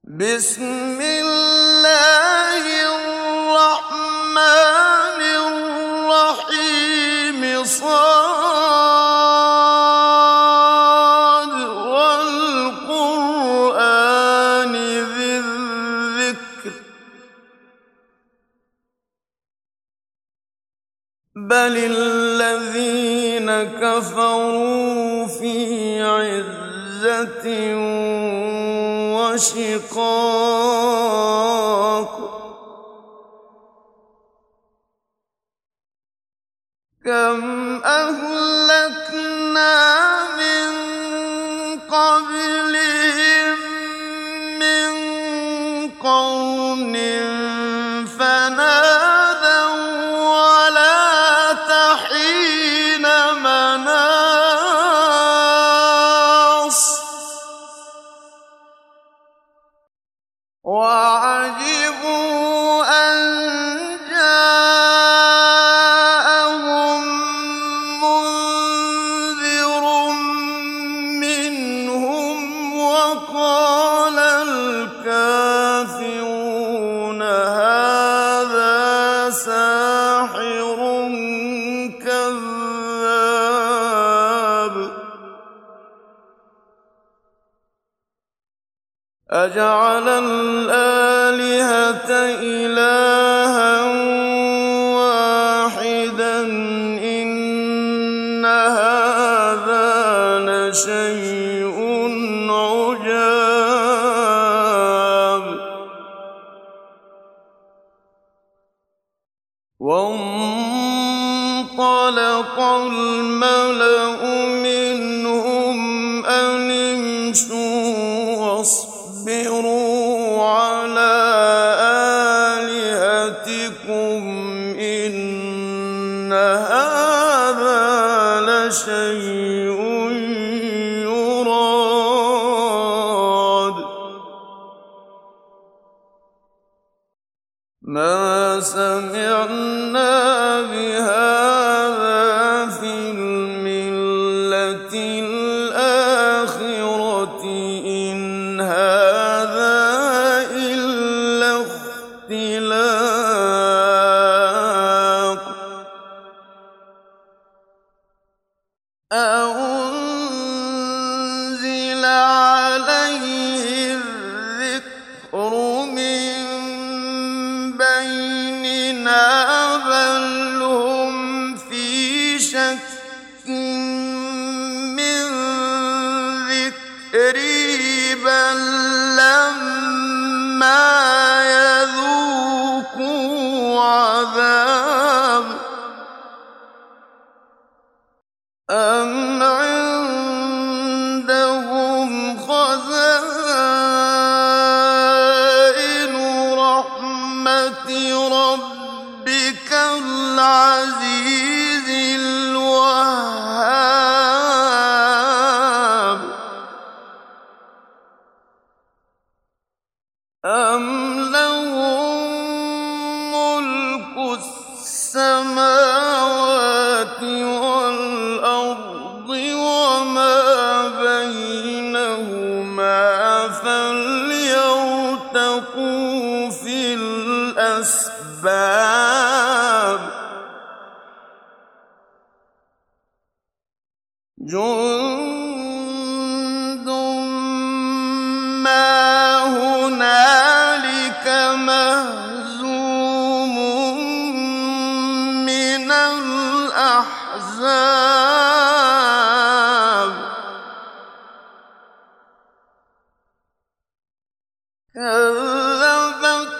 بسم الله الرحمن الرحيم صاد والقرآن ذي الذكر بل الذين كفروا في عزة وشقاق كم أهلكنا من قبلهم من قرن فنادوا ولا تحين مناص وعجبوا أن جاءهم منذر منهم وقال الكافرون هذا ساحر كذاب أجعل الآلهة إلها واحدا إن هذا لشيء عجاب وانطلق الملأ منهم أن امشوا واصبروا على آلهتكم إن هذا لشيء يراد ما سمعنا بهذا في الملة الآخرة إن هذا إلا اختلاق أنزل عليه الذكر من بيننا بل هم في شك من ذكري بل لما يذوقوا عذاب أم عندهم خزائن رحمة ربك العزيز الوهاب أم لهم ملك السماوات والأرض وما بينهما فليرتقوا في الأسباب جند ما هنالك مهزوم من الأحزاب كذبت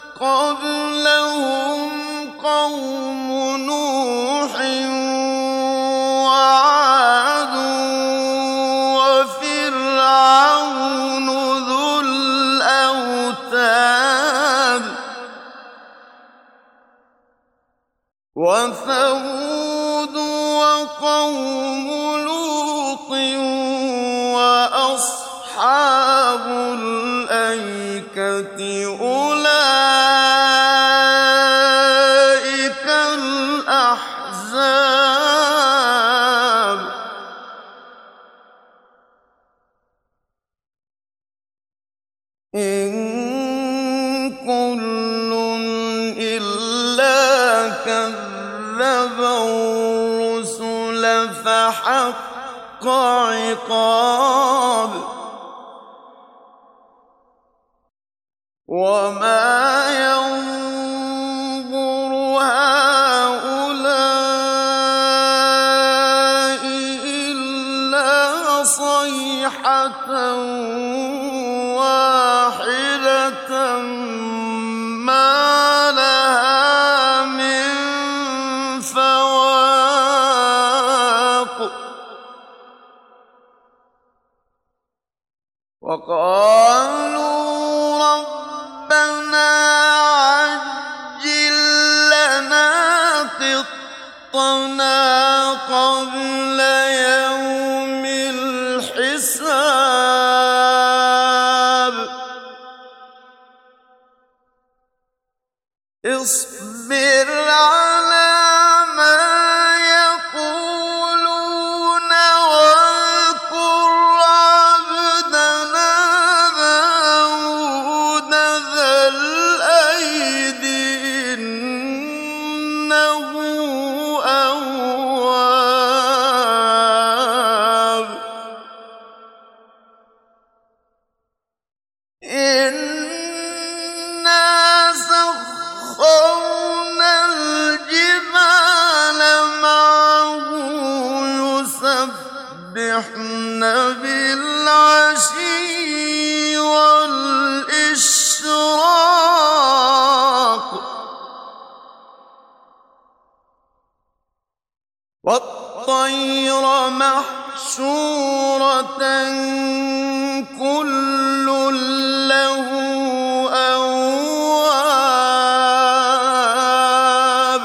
قبلهم قوم نوح وعاد وفرعون ذو الأوتاد وثمود وقوم لوط وأصحاب الأيكة أولئك الأحزاب إن كل إلا كذب الرسل فحق عقاب وما ينظر هؤلاء إلا صيحة واحدة ما لها من فواق وقالوا ربنا عجل لنا قطنا قبل يوم الحساب اصبر على ما يقولون واذكر عبدنا داود ذا الأيد إنه أواب إنا سخرنا الجبال معه يسبحن بالعشي والإشراق والطير محشورة كل له أواب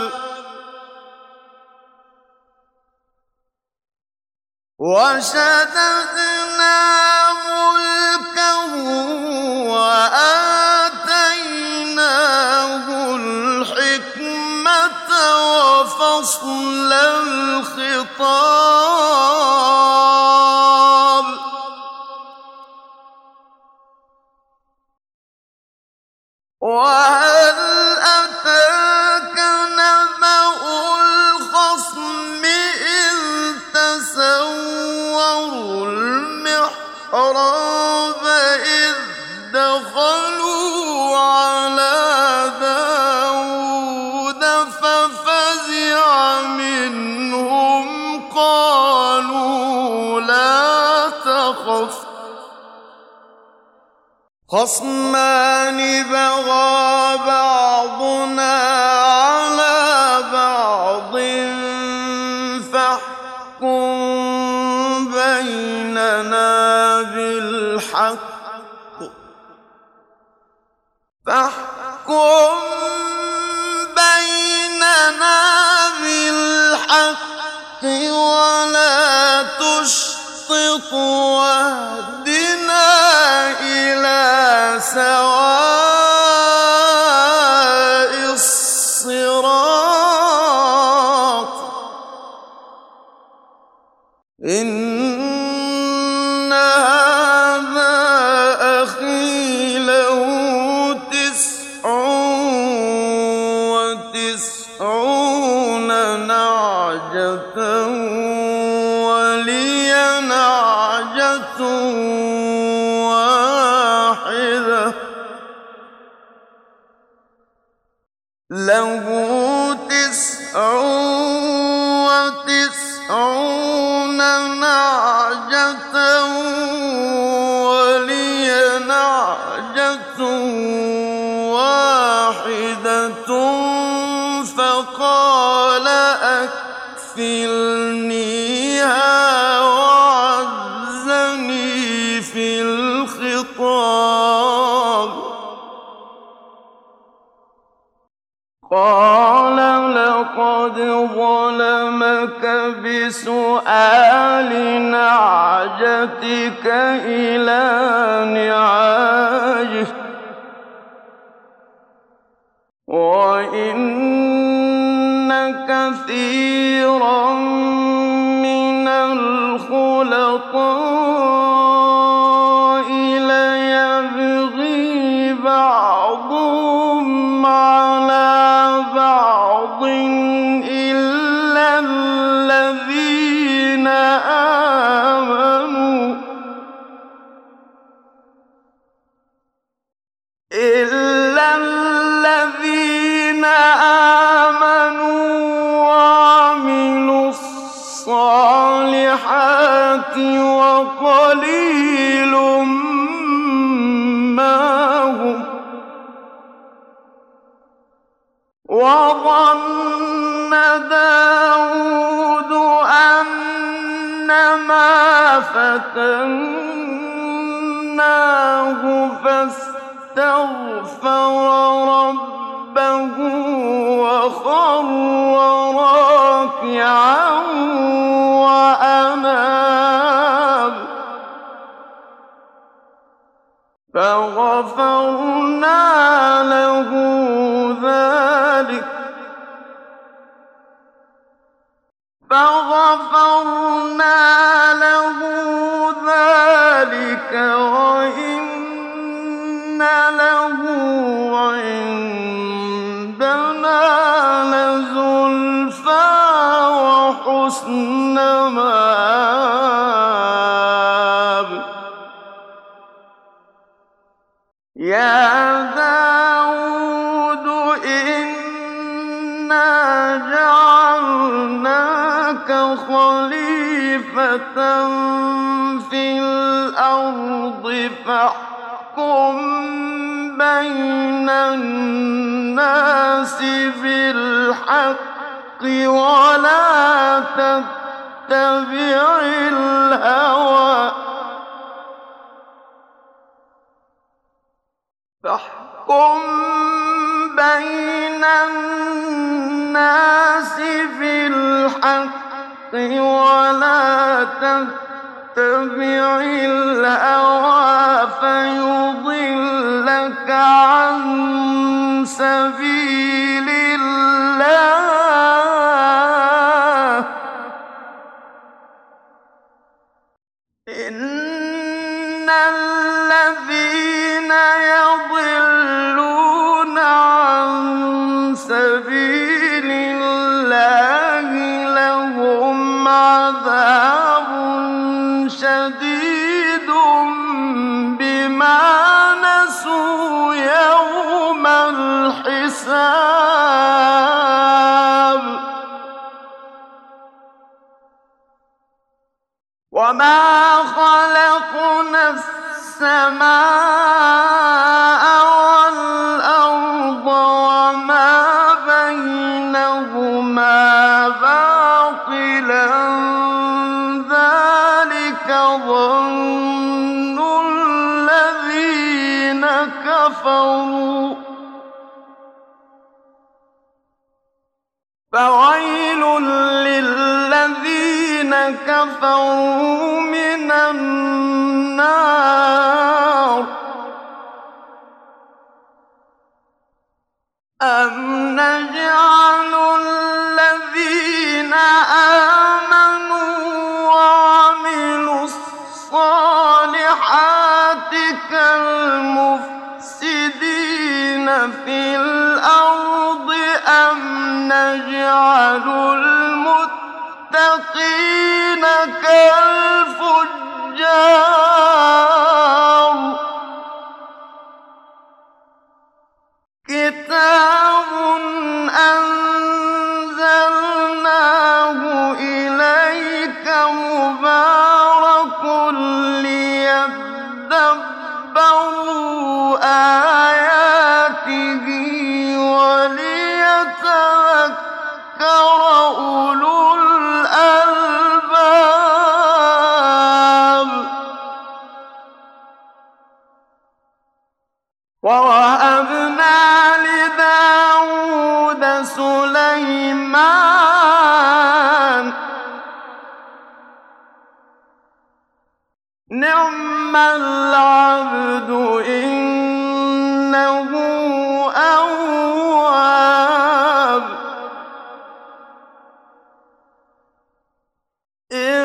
وشددنا ملكه وآتيناه الحكمة وفصل الخطاب وهل أتاك نبأ الخصم إذ تسوروا المحراب إذ دخلوا على داود ففزع منهم قالوا لا تخف خصمان بغى بعضنا على بعض فاحكم بيننا بالحق ولا تشطط واهدنا إلى سواء الصراط إن هذا أخي له 99 نعجة ولي نعجة واحدة له 99 نعجة ولي نعجة واحدة فقال أكفلنيها وعزني في الخطاب قال لقد ظلمك بسؤال نعجتك إلى نعاجه وإن كثيرا من الخلطاء ليبغي بَعْضُهُمْ عَلَىٰ بَعْضٍ إِلَّا الَّذِينَ آمَنُوا وَعَمِلُوا الصَّالِحَاتِ وَقَلِيلٌ مَّا هُمْ ۗ وَظَنَّ دَاوُودُ أَنَّمَا فَتَنَّاهُ فَاسْتَغْفَرَ رَبَّهُ وَخَرَّ رَاكِعًا وَأَنَابَ ۩ فَغَفَرْنَا لَهُ ذَٰلِكَ وَإِنَّ لَهُ عِندَنَا لَزُلْفَىٰ وَحُسْنَ مَآبٍ يَا دَاوُودُ إِنَّا جَعَلْنَاكَ خَلِيفَةً فِي الْأَرْضِ فَاحْكُم بَيْنَ النَّاسِ بِالْحَقِّ وَلَا تَتَّبِعِ الْهَوَىٰ فَيُضِلَّكَ عَن سَبِيلِ اللَّهِ ۚ إِنَّ الَّذِينَ يَضِلُّونَ عَن سَبِيلِ اللَّهِ لَهُمْ عَذَابٌ شَدِيدٌ بِمَا نَسُوا يَوْمَ الْحِسَابِ وَمَا خَلَقْنَا السَّمَاءَ وَالْأَرْضَ وَمَا بَيْنَهُمَا بَاطِلًا ۚ ذَٰلِكَ ظَنُّ الَّذِينَ كَفَرُوا ۚ فَوَيْلٌ لِّلَّذِينَ كَفَرُوا مِنَ النَّارِ ۖ أَمْ نَجْعَلُ الَّذِينَ آمَنُوا وَعَمِلُوا الصَّالِحَاتِ كَالْمُفْسِدِينَ فِي الْأَرْضِ أَمْ نَجْعَلُ الْمُتَّقِينَ كَالْفُجَّارِ كِتَابٌ أَنزَلْنَاهُ إِلَيْكَ مُبَارَكٌ لِّيَدَّبَّرُوا آيَاتِهِ وَلِيَتَذَكَّرَ أُولُو الْأَلْبَابِ وَوَهَبْنَا لِدَاوُودَ سُلَيْمَانَ ۚ نِعْمَ الْعَبْدُ ۖ إِنَّهُ أَوَّابٌ إِذْ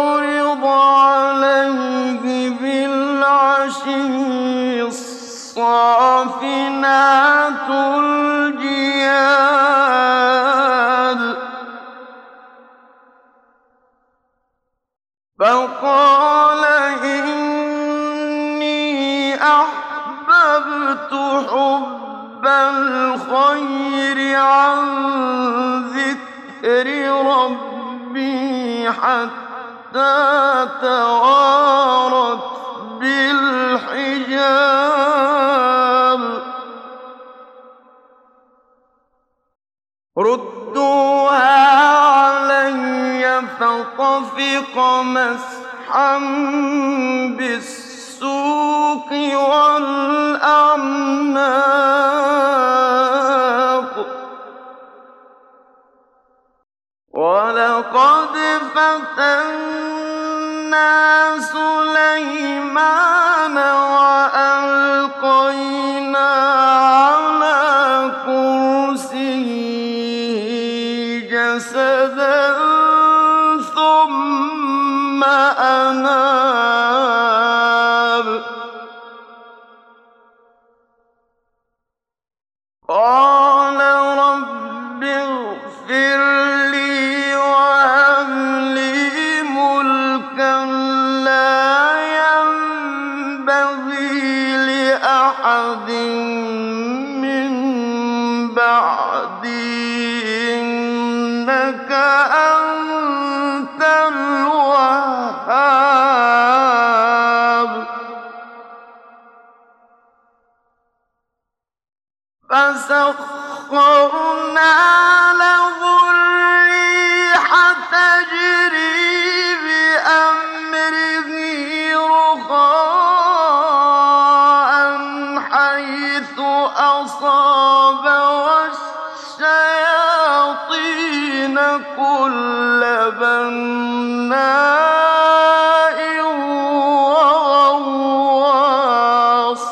عُرِضَ عَلَيْهِ بِالْعَشِيِّ الصَّافِنَاتِ الصَّافِنَاتُ الْجِيَادُ فَقَالَ إِنِّي أَحْبَبْتُ حُبَّ الْخَيْرِ عَن ذِكْرِ رَبِّي حَتَّىٰ تَوَارَتْ بِالْحِجَابِ رُدُّوهَا عَلَيَّ فَطَفِقَ مَسْحًا بِالسُّوقِ وَالْأَعْنَاقِ وَلَقَدْ فَتَنَّا سُلَيْمَانَ وَأَلْقَيْنَا عَلَىٰ كُرْسِيِّهِ جَسَدًا ثُمَّ أَنَابَ قَالَ رَبِّ اغْفِرْ لِي وَهَبْ لِي مُلْكًا لَّا يَنبَغِي لِأَحَدٍ مِّن بَعْدِي ۖ إِنَّكَ أَنتَ الْوَهَّابُ فَسَخَّرْنَا لَهُ الرِّيحَ تَجْرِي بِأَمْرِهِ رُخَاءً حَيْثُ أَصَابَ وَالشَّيَاطِينَ كُلَّ بَنَّاءٍ وَغَوَّاصٍ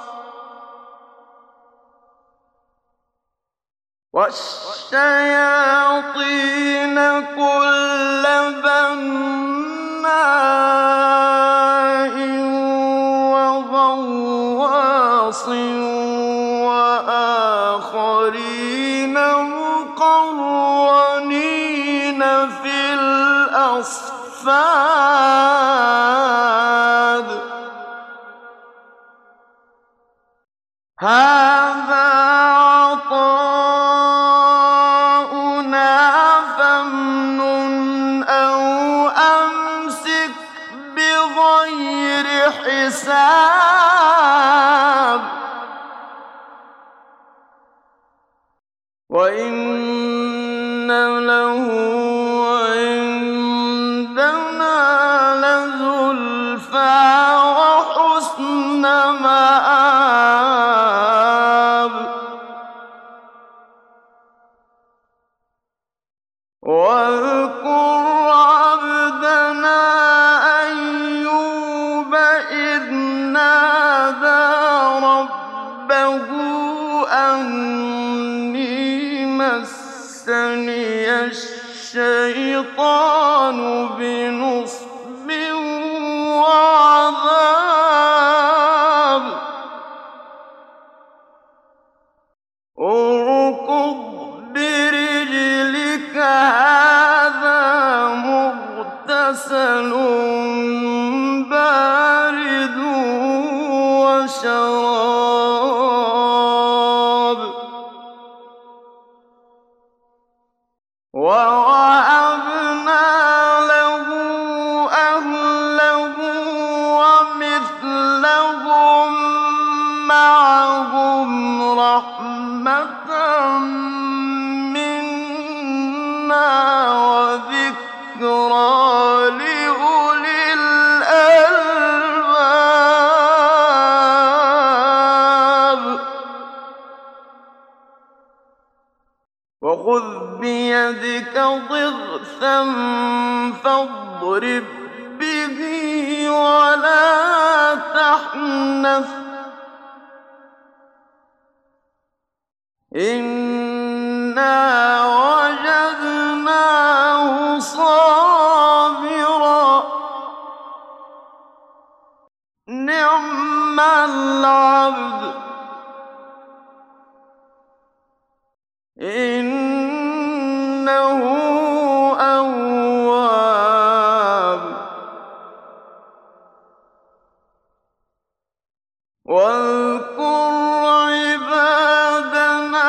وَآخَرِينَ مُقَرَّنِينَ فِي الْأَصْفَادِ هَٰذَا عَطَاؤُنَا فَامْنُنْ أَوْ أَمْسِكْ بِغَيْرِ حِسَابٍ وَإِنَّ لَهُ عِندَنَا لَزُلْفَىٰ وَحُسْنَ مَآبٍ وَاذْكُرْ عَبْدَنَا أَيُّوبَ إِذْ نَادَىٰ رَبَّهُ أَنِّي مَسَّنِيَ الشَّيْطَانُ بِنُصْبٍ وَعَذَابٍ ارْكُضْ بِرِجْلِكَ هَٰذَا مُغْتَسَلٌ بَارِدٌ وَشَرَابٌ وَوَهَبْنَا لَهُ أَهْلَهُ وَمِثْلَهُم مَّعَهُمْ رَحْمَةً مِّنَّا وَذِكْرَىٰ لِأُولِي الْأَلْبَابِ وَخُذْ بِيَدِكَ ضِغْثًا فَاضْرِب بِّهِ وَلَا تَحْنَثْ إِنَّا وَجَدْنَاهُ صَابِرًا نِّعْمَ الْعَبْدُ إِنَّهُ أَوَّابٌ. وَاذْكُرْ عِبَادَنَا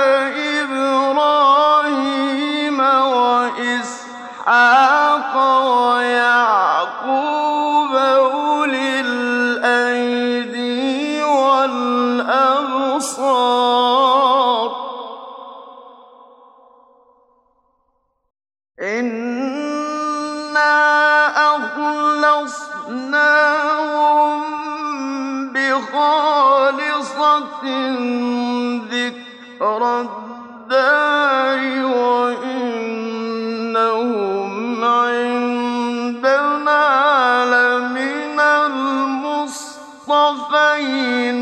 إِبْرَاهِيمَ وَإِسْحَاقَ وَيَعْقُوبَ أُولِي الْأَيْدِي وَالْأَبْصَارِ. إِنَّا أَخْلَصْنَاهُم بِخَالِصَةٍ ذِكْرَى الدَّارِ وَإِنَّهُمْ عِندَنَا لَمِنَ الْمُصْطَفَيْنَ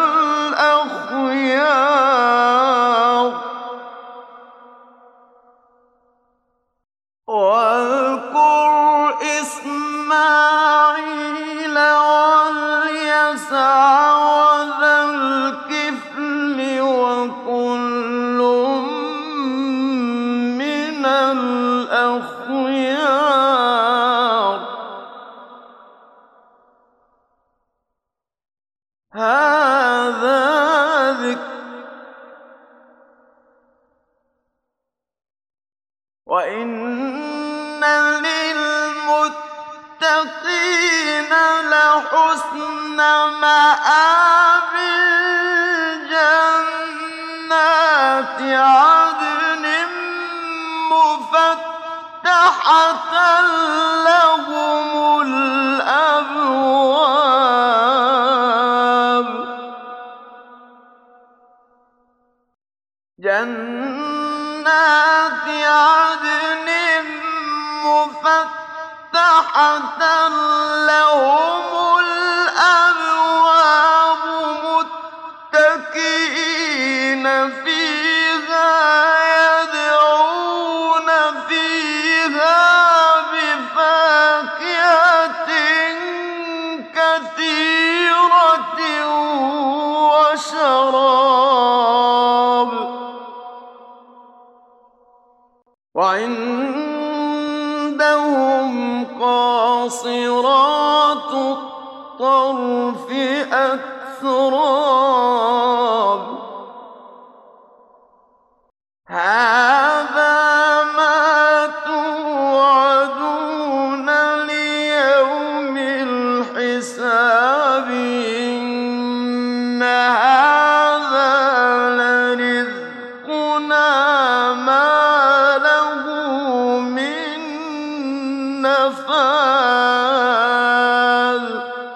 الْأَخْيَارِ. وَاذْكُرْ إِسْمَاعِيلَ وَالْيَسَعَ وَذَا الْكِفْلِ وَكُلٌّ مِّنَ الْأَخْيَارِ. هَٰذَا ذِكْرٌ وَإِنَّ لِلْمُتَّقِينَ لَحُسْنَ مَآبٍ. جَنَّاتِ عَدْنٍ مُّفَتَّحَةً لَّهُمُ الْأَبْوَابُ. جَنَّاتِ عَدْنٍ مُّفَتَّحَةً لَّهُمُ الْأَبْوَابُ مُتَّكِئِينَ فِيهَا يَدْعُونَ فِيهَا بِفَاكِهَةٍ كَثِيرَةٍ وَشَرَابٍ. وَعِندَهُمْ قَاصِرَاتُ الطَّرْفِ أَتْرَابٌ. هَٰذَا مَا تُوعَدُونَ لِيَوْمِ الْحِسَابِ. إِنَّ هَٰذَا لَرِزْقُنَا مَا لَهُ مِن نَّفَادٍ.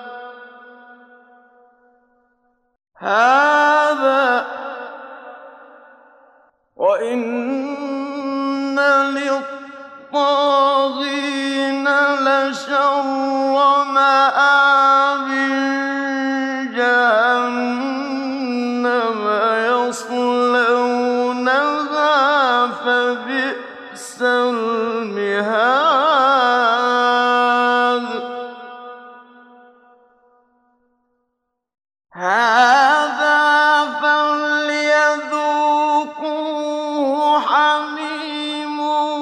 وَإِنَّ لِلطَّاغِينَ لَشَرَّ مَآبٍ. جَهَنَّمَ يَصْلَوْنَهَا فَبِئْسَ الْمِهَادُ. هَٰذَا فَلْيَذُوقُوهُ حَمِيمٌ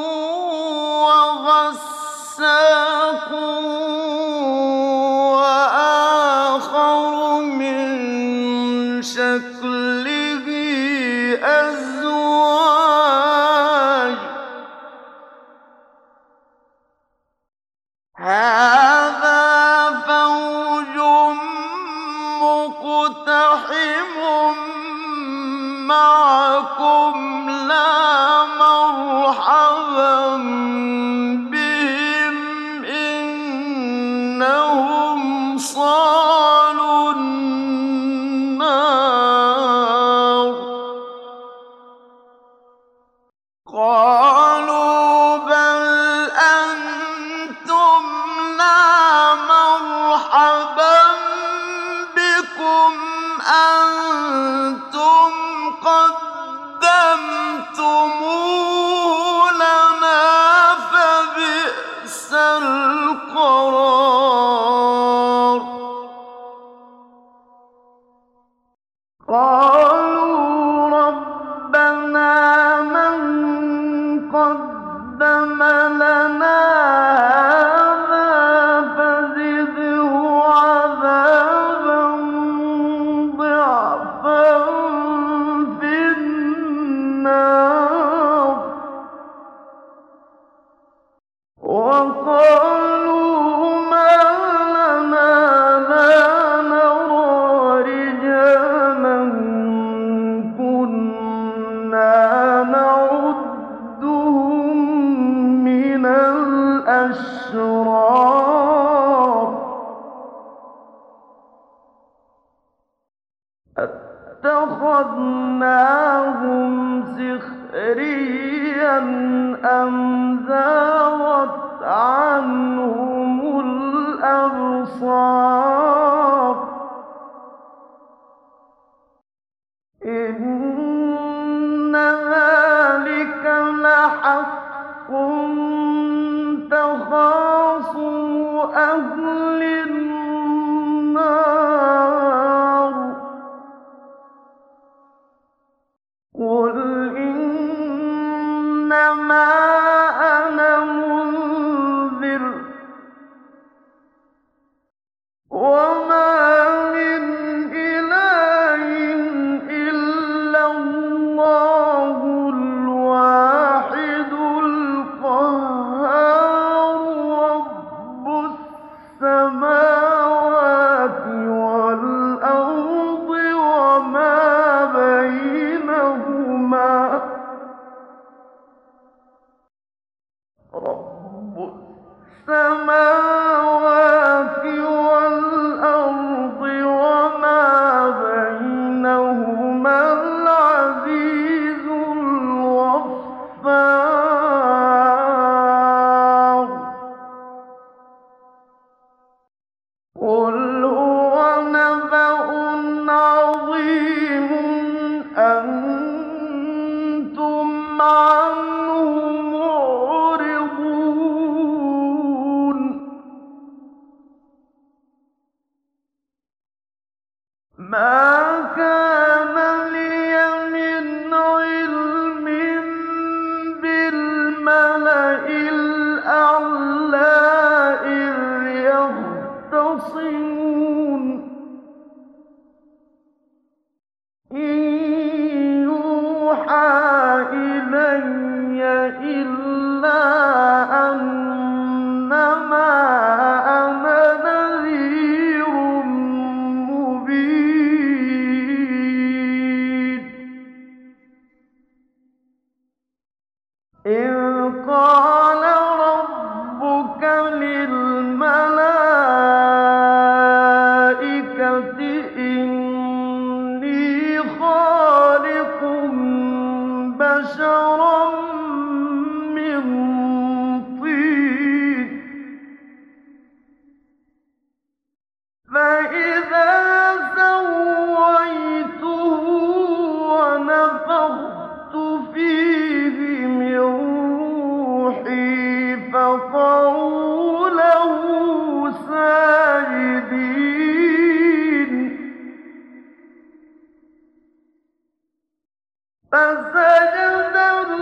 وَغَسَّاقٌ وَآخَرُ مِن شَكْلِهِ أَزْوَاجٌ. هَٰذَا فَوْجٌ مُّقْتَحِمٌ مَّعَكُمْ لَا مَرْحَبًا بِهِمْ إِنَّهُمْ صَالُو النَّارِ. قَالُوا بَلْ أَنتُمْ لَا مَرْحَبًا بِكُمْ أَنتُمْ قَدَّمْتُمُوهُ لَنَا فَبِئْسَ الْقَرَارُ. قَالُوا رَبَّنَا أَتَّخَذْنَاهُمْ سِخْرِيًّا أَمْ زَاغَتْ عَنْهُمُ الْأَبْصَارُ إِنَّ ذَٰلِكَ لَحَقٌّ تَخَاصُمُ أَهْلِ النَّارِ قُلْ إِنَّمَا أَنَا مُنذِرٌ وَمَا مِنْ إِلَٰهٍ إِلَّا اللَّهُ الْوَاحِدُ الْقَهَّارُ رَبُّ السَّمَاوَاتِ وَالْأَرْضِ وَمَا بَيْنَهُمَا رَبُّ السَّمَاوَاتِ وَالْأَرْضِ وَمَا بَيْنَهُمَا الْعَزِيزُ الْغَفَّارُ قُلْ هُوَ نَبَأٌ عَظِيمٌ أَنتُمْ عَنْهُ مُعْرِضُونَ مَا كَانَ لِيَ مِنْ عِلْمٍ بِالْمَلَإِ الْأَعْلَىٰ إِذْ يَخْتَصِمُونَ إِن يُوحَىٰ إِلَيَّ إِلَّا أَنَّمَا أَنَا نَذِيرٌ مُّبِينٌ إِذْ قَالَ رَبُّكَ لِلْمَلَائِكَةِ إِنِّي خَالِقٌ بَشَرًا مِّن طِينٍ فَإِذَا سَوَّيْتُهُ وَنَفَخْتُ فِيهِ مِن رُّوحِي فَقَعُوا لَهُ سَاجِدِينَ فَسَجَدَ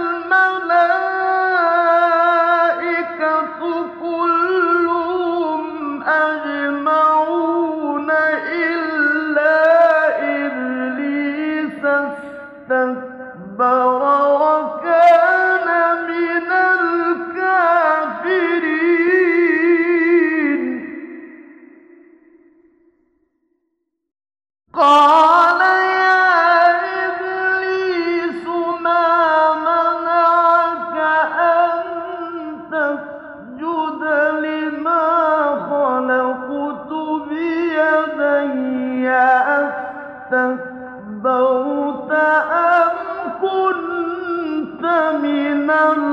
الْمَلَائِكَةُ كُلُّهُمْ أَجْمَعُونَ إِلَّا إِبْلِيسَ اسْتَكْبَرَ وَكَانَ مِنَ الْكَافِرِينَ قَالَ يَا إِبْلِيسُ مَا مَنَعَكَ أَن تَسْجُدَ لِمَا خَلَقْتُ بِيَدَيَّ أَسْتَكْبَرْتَ أَمْ كُنتَ مِنَ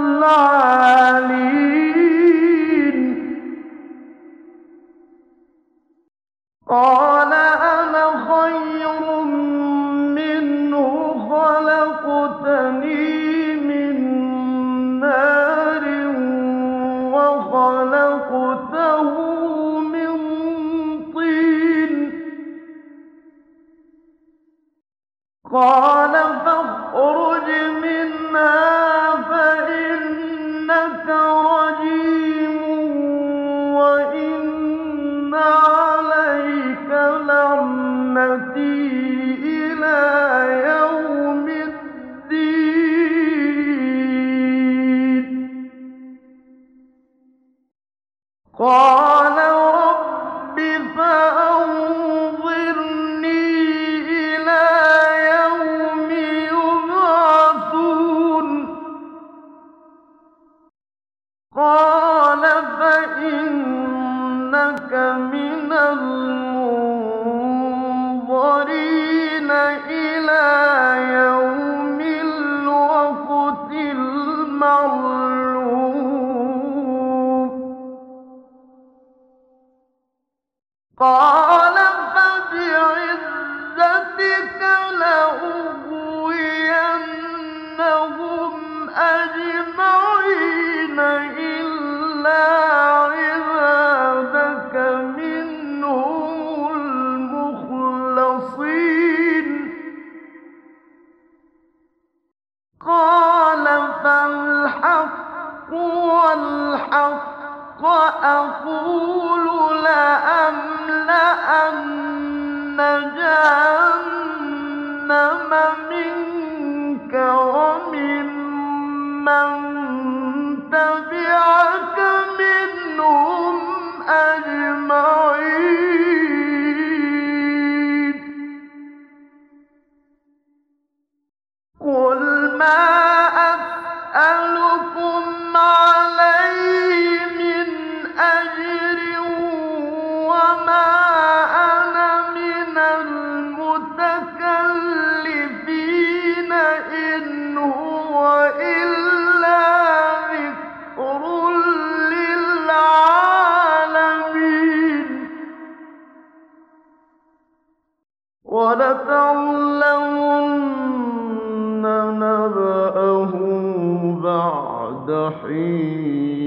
الْعَالِينَ قَالَ أَنَا خَيْرٌ مِّنْهُ خَلَقْتَنِي مِن نَّارٍ وَخَلَقْتَهُ مِن طِينٍ قَالَ فَاخْرُجْ مِنْهَا فَإِنَّكَ رَجِيمٌ وَإِنَّ عَلَيْكَ لَعْنَتِي إِلَىٰ يَوْمِ الدِّينِ قَالَ رَبِّ فَأَنظِرْنِي إِلَىٰ يَوْمِ يُبْعَثُونَ إلى يوم الوقت المعلوم قال فبعزتك لأغوينهم أجمعين إلا عبادك منهم المخلصين قال فالحق والحق أقول لأملأن جهنم منك وممن تبعك منهم أجمعين قل ما أسألكم عليه من أجر وما أنا من المتكلفين إن هو إلا ذكر للعالمين ولتعلمن نبأه بعد حين